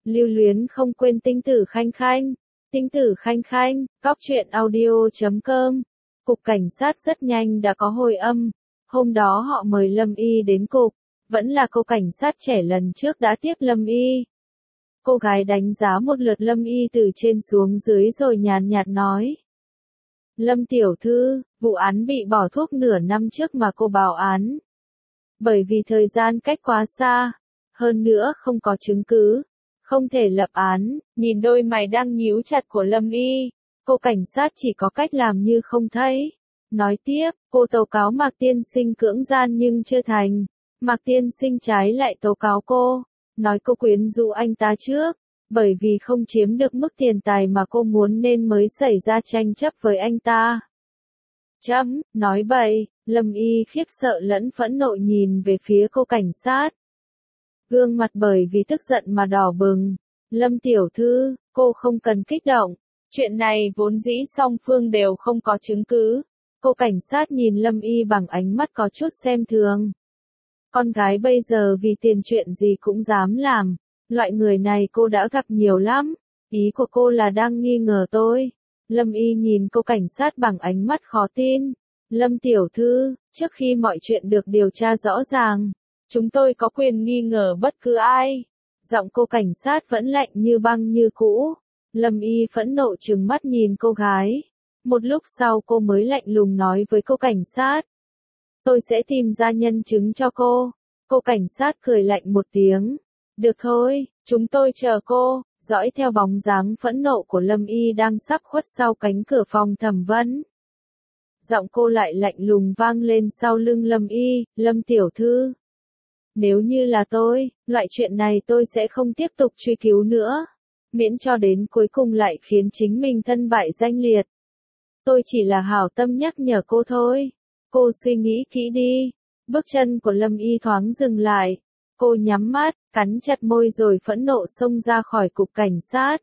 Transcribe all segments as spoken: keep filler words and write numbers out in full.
Lưu luyến không quên tinh tử khanh khanh. Tinh tử khanh khanh, cóc truyện audio chấm com. Cục cảnh sát rất nhanh đã có hồi âm. Hôm đó họ mời Lâm Y đến cục. Vẫn là cô cảnh sát trẻ lần trước đã tiếp Lâm Y. Cô gái đánh giá một lượt Lâm Y từ trên xuống dưới rồi nhàn nhạt nói. Lâm tiểu thư, vụ án bị bỏ thuốc nửa năm trước mà cô báo án. Bởi vì thời gian cách quá xa, hơn nữa không có chứng cứ, không thể lập án. Nhìn đôi mày đang nhíu chặt của Lâm Y, cô cảnh sát chỉ có cách làm như không thấy. Nói tiếp, cô tố cáo Mạc Tiên Sinh cưỡng gian nhưng chưa thành. Mạc Tiên Sinh trái lại tố cáo cô, nói cô quyến rũ anh ta trước, bởi vì không chiếm được mức tiền tài mà cô muốn nên mới xảy ra tranh chấp với anh ta. Chấm, nói bậy. Lâm Y khiếp sợ lẫn phẫn nộ nhìn về phía cô cảnh sát. Gương mặt bởi vì tức giận mà đỏ bừng. Lâm tiểu thư, cô không cần kích động. Chuyện này vốn dĩ song phương đều không có chứng cứ. Cô cảnh sát nhìn Lâm Y bằng ánh mắt có chút xem thường. Con gái bây giờ vì tiền chuyện gì cũng dám làm. Loại người này cô đã gặp nhiều lắm. Ý của cô là đang nghi ngờ tôi. Lâm Y nhìn cô cảnh sát bằng ánh mắt khó tin. Lâm tiểu thư, trước khi mọi chuyện được điều tra rõ ràng, chúng tôi có quyền nghi ngờ bất cứ ai. Giọng cô cảnh sát vẫn lạnh như băng như cũ. Lâm Y phẫn nộ trừng mắt nhìn cô gái. Một lúc sau cô mới lạnh lùng nói với cô cảnh sát. Tôi sẽ tìm ra nhân chứng cho cô. Cô cảnh sát cười lạnh một tiếng. Được thôi, chúng tôi chờ cô. Dõi theo bóng dáng phẫn nộ của Lâm Y đang sắp khuất sau cánh cửa phòng thẩm vấn. Giọng cô lại lạnh lùng vang lên sau lưng Lâm Y, Lâm tiểu thư. Nếu như là tôi, loại chuyện này tôi sẽ không tiếp tục truy cứu nữa. Miễn cho đến cuối cùng lại khiến chính mình thân bại danh liệt. Tôi chỉ là hảo tâm nhắc nhở cô thôi. Cô suy nghĩ kỹ đi. Bước chân của Lâm Y thoáng dừng lại. Cô nhắm mắt, cắn chặt môi rồi phẫn nộ xông ra khỏi cục cảnh sát.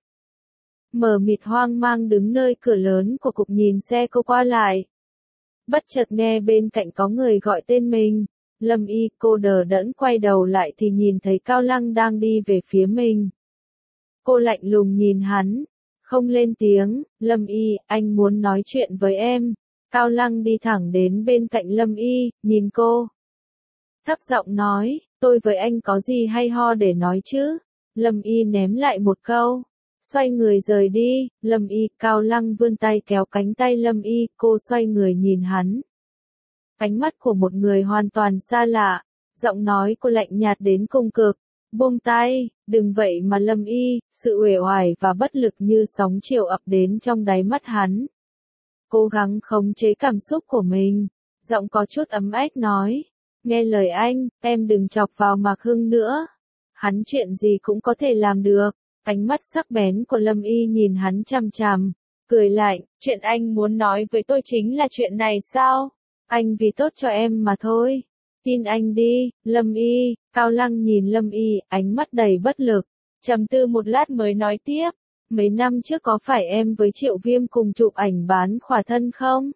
Mờ mịt hoang mang đứng nơi cửa lớn của cục nhìn xe cô qua lại. Bất chợt nghe bên cạnh có người gọi tên mình. Lâm Y, cô đờ đẫn quay đầu lại thì nhìn thấy Cao Lăng đang đi về phía mình. Cô lạnh lùng nhìn hắn, không lên tiếng. Lâm Y, anh muốn nói chuyện với em. Cao Lăng đi thẳng đến bên cạnh Lâm Y, nhìn cô. Thấp giọng nói, tôi với anh có gì hay ho để nói chứ? Lâm Y ném lại một câu. Xoay người rời đi. Lâm Y, Cao Lăng vươn tay kéo cánh tay Lâm Y, cô xoay người nhìn hắn. Ánh mắt của một người hoàn toàn xa lạ, giọng nói cô lạnh nhạt đến cùng cực. Buông tay, đừng vậy mà Lâm Y, sự uể oải và bất lực như sóng chiều ập đến trong đáy mắt hắn. Cố gắng khống chế cảm xúc của mình, giọng có chút ấm ách nói. Nghe lời anh, em đừng chọc vào Mạc Hưng nữa. Hắn chuyện gì cũng có thể làm được. Ánh mắt sắc bén của Lâm Y nhìn hắn chằm chằm, cười lạnh, chuyện anh muốn nói với tôi chính là chuyện này sao? Anh vì tốt cho em mà thôi. Tin anh đi, Lâm Y. Cao Lăng nhìn Lâm Y, ánh mắt đầy bất lực. Trầm tư một lát mới nói tiếp. Mấy năm trước có phải em với Triệu Viêm cùng chụp ảnh bán khỏa thân không?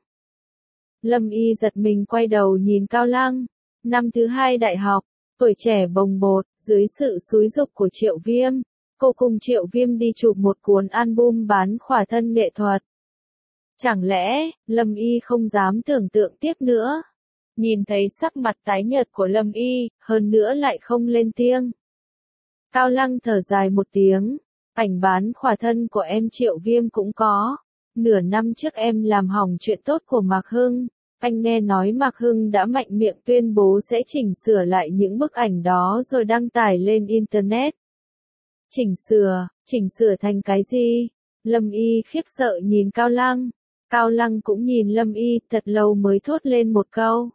Lâm Y giật mình quay đầu nhìn Cao Lăng. Năm thứ hai đại học, tuổi trẻ bồng bột, dưới sự xúi giục của Triệu Viêm, cô cùng Triệu Viêm đi chụp một cuốn album bán khỏa thân nghệ thuật. Chẳng lẽ, Lâm Y không dám tưởng tượng tiếp nữa. Nhìn thấy sắc mặt tái nhợt của Lâm Y, hơn nữa lại không lên tiếng. Cao Lăng thở dài một tiếng, ảnh bán khỏa thân của em Triệu Viêm cũng có. Nửa năm trước em làm hỏng chuyện tốt của Mạc Hưng. Anh nghe nói Mạc Hưng đã mạnh miệng tuyên bố sẽ chỉnh sửa lại những bức ảnh đó rồi đăng tải lên Internet. Chỉnh sửa, chỉnh sửa thành cái gì? Lâm Y khiếp sợ nhìn Cao Lăng. Cao Lăng cũng nhìn Lâm Y, thật lâu mới thốt lên một câu.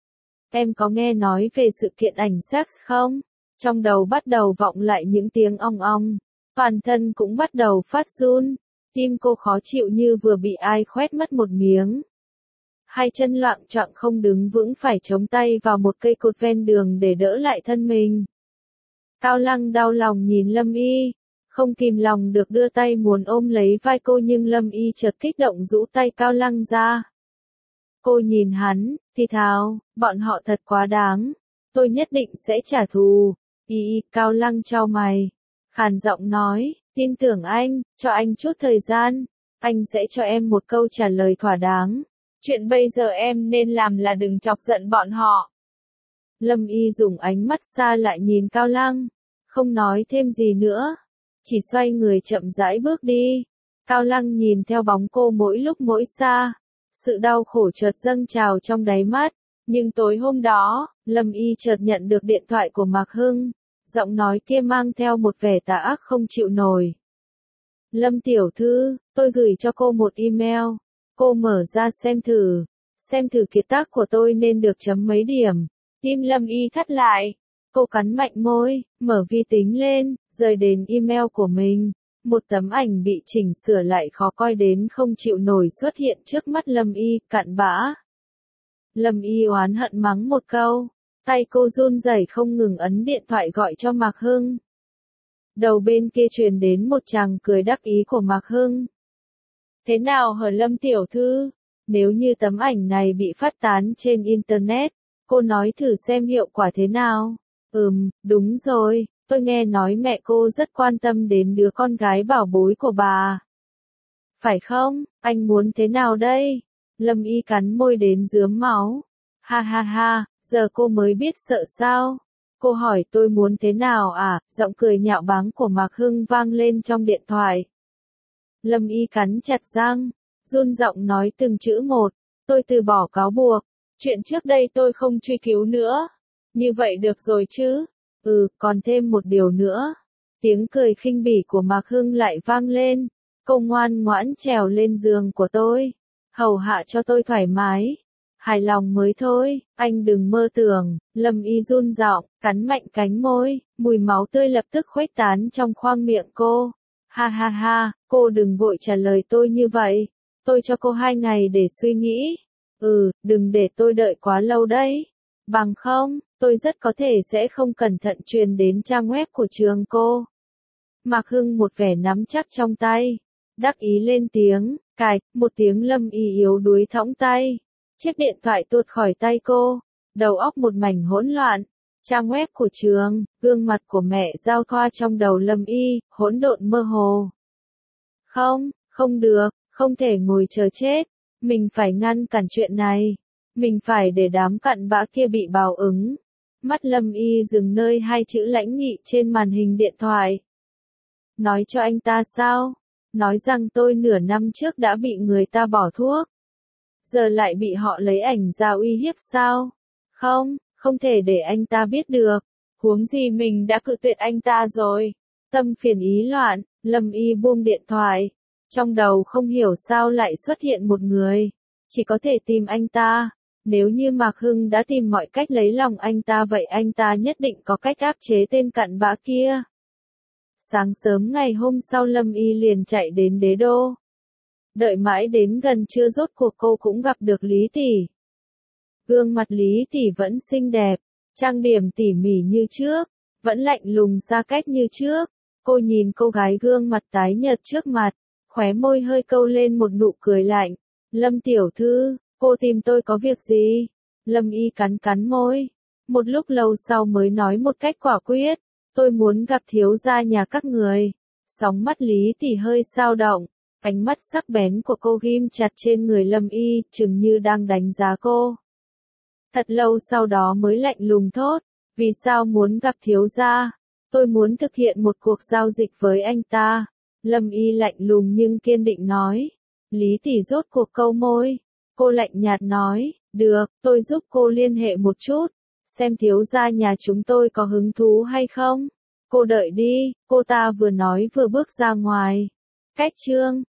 Em có nghe nói về sự kiện ảnh sex không? Trong đầu bắt đầu vọng lại những tiếng ong ong. Toàn thân cũng bắt đầu phát run. Tim cô khó chịu như vừa bị ai khoét mất một miếng. Hai chân loạng choạng không đứng vững phải chống tay vào một cây cột ven đường để đỡ lại thân mình. Cao Lăng đau lòng nhìn Lâm Y. Không kìm lòng được đưa tay muốn ôm lấy vai cô nhưng Lâm Y chợt kích động rũ tay Cao Lăng ra. Cô nhìn hắn, thì thào, bọn họ thật quá đáng. Tôi nhất định sẽ trả thù. Y, Cao Lăng chau mày. khàn giọng nói, tin tưởng anh, cho anh chút thời gian, anh sẽ cho em một câu trả lời thỏa đáng. Chuyện bây giờ em nên làm là đừng chọc giận bọn họ. Lâm Y dùng ánh mắt xa lại nhìn Cao Lăng, không nói thêm gì nữa, chỉ xoay người chậm rãi bước đi. Cao Lăng nhìn theo bóng cô mỗi lúc mỗi xa, sự đau khổ chợt dâng trào trong đáy mắt. Nhưng tối hôm đó, Lâm Y chợt nhận được điện thoại của Mạc Hưng, giọng nói kia mang theo một vẻ tà ác không chịu nổi. Lâm tiểu thư, tôi gửi cho cô một email, cô mở ra xem thử, xem thử kiệt tác của tôi nên được chấm mấy điểm. Tim Lâm Y thắt lại, cô cắn mạnh môi, mở vi tính lên, rời đến email của mình. Một tấm ảnh bị chỉnh sửa lại khó coi đến không chịu nổi xuất hiện trước mắt Lâm Y, cặn bã. Lâm Y oán hận mắng một câu, tay cô run rẩy không ngừng ấn điện thoại gọi cho Mạc Hưng. Đầu bên kia truyền đến một tràng cười đắc ý của Mạc Hưng. Thế nào hả Lâm tiểu thư? Nếu như tấm ảnh này bị phát tán trên Internet, cô nói thử xem hiệu quả thế nào. Ừm, đúng rồi, tôi nghe nói mẹ cô rất quan tâm đến đứa con gái bảo bối của bà. Phải không, anh muốn thế nào đây? Lâm Y cắn môi đến rướm máu. Ha ha ha, giờ cô mới biết sợ sao? Cô hỏi tôi muốn thế nào à? Giọng cười nhạo báng của Mạc Hưng vang lên trong điện thoại. Lâm Y cắn chặt răng, run giọng nói từng chữ một. Tôi từ bỏ cáo buộc. Chuyện trước đây tôi không truy cứu nữa. Như vậy được rồi chứ? Ừ, còn thêm một điều nữa. Tiếng cười khinh bỉ của Mạc Hưng lại vang lên. Cô ngoan ngoãn trèo lên giường của tôi. Hầu hạ cho tôi thoải mái. Hài lòng mới thôi, anh đừng mơ tưởng. Lâm Y run giọng, cắn mạnh cánh môi, mùi máu tươi lập tức khuếch tán trong khoang miệng cô. Ha ha ha, cô đừng vội trả lời tôi như vậy. Tôi cho cô hai ngày để suy nghĩ. Ừ, đừng để tôi đợi quá lâu đấy. Bằng không, tôi rất có thể sẽ không cẩn thận truyền đến trang web của trường cô. Mạc Hưng một vẻ nắm chắc trong tay, đắc ý lên tiếng, cài, một tiếng Lâm Y yếu đuối thõng tay. Chiếc điện thoại tuột khỏi tay cô, đầu óc một mảnh hỗn loạn. Trang web của trường, gương mặt của mẹ giao thoa trong đầu Lâm Y, hỗn độn mơ hồ. Không, không được, không thể ngồi chờ chết. Mình phải ngăn cản chuyện này. Mình phải để đám cặn bã kia bị báo ứng. Mắt Lâm Y dừng nơi hai chữ lãnh nghị trên màn hình điện thoại. Nói cho anh ta sao? Nói rằng tôi nửa năm trước đã bị người ta bỏ thuốc. Giờ lại bị họ lấy ảnh ra uy hiếp sao? Không, không thể để anh ta biết được. Huống gì mình đã cự tuyệt anh ta rồi. Tâm phiền ý loạn, Lâm Y buông điện thoại. Trong đầu không hiểu sao lại xuất hiện một người. Chỉ có thể tìm anh ta. Nếu như Mạc Hưng đã tìm mọi cách lấy lòng anh ta vậy anh ta nhất định có cách áp chế tên cặn bã kia. Sáng sớm ngày hôm sau Lâm Y liền chạy đến Đế Đô. Đợi mãi đến gần trưa rốt cuộc cô cũng gặp được Lý Tỷ. Gương mặt Lý Tỷ vẫn xinh đẹp, trang điểm tỉ mỉ như trước, vẫn lạnh lùng xa cách như trước. Cô nhìn cô gái gương mặt tái nhợt trước mặt, khóe môi hơi câu lên một nụ cười lạnh. Lâm tiểu thư, cô tìm tôi có việc gì? Lâm Y cắn cắn môi, một lúc lâu sau mới nói một cách quả quyết. Tôi muốn gặp thiếu gia nhà các người. Sóng mắt Lý Tỷ hơi dao động, ánh mắt sắc bén của cô ghim chặt trên người Lâm Y, chừng như đang đánh giá cô. Thật lâu sau đó mới lạnh lùng thốt, vì sao muốn gặp thiếu gia? Tôi muốn thực hiện một cuộc giao dịch với anh ta. Lâm Y lạnh lùng nhưng kiên định nói. Lý Tỷ rốt cuộc câu môi. Cô lạnh nhạt nói, được, tôi giúp cô liên hệ một chút. Xem thiếu gia nhà chúng tôi có hứng thú hay không? Cô đợi đi, cô ta vừa nói vừa bước ra ngoài. Cách chương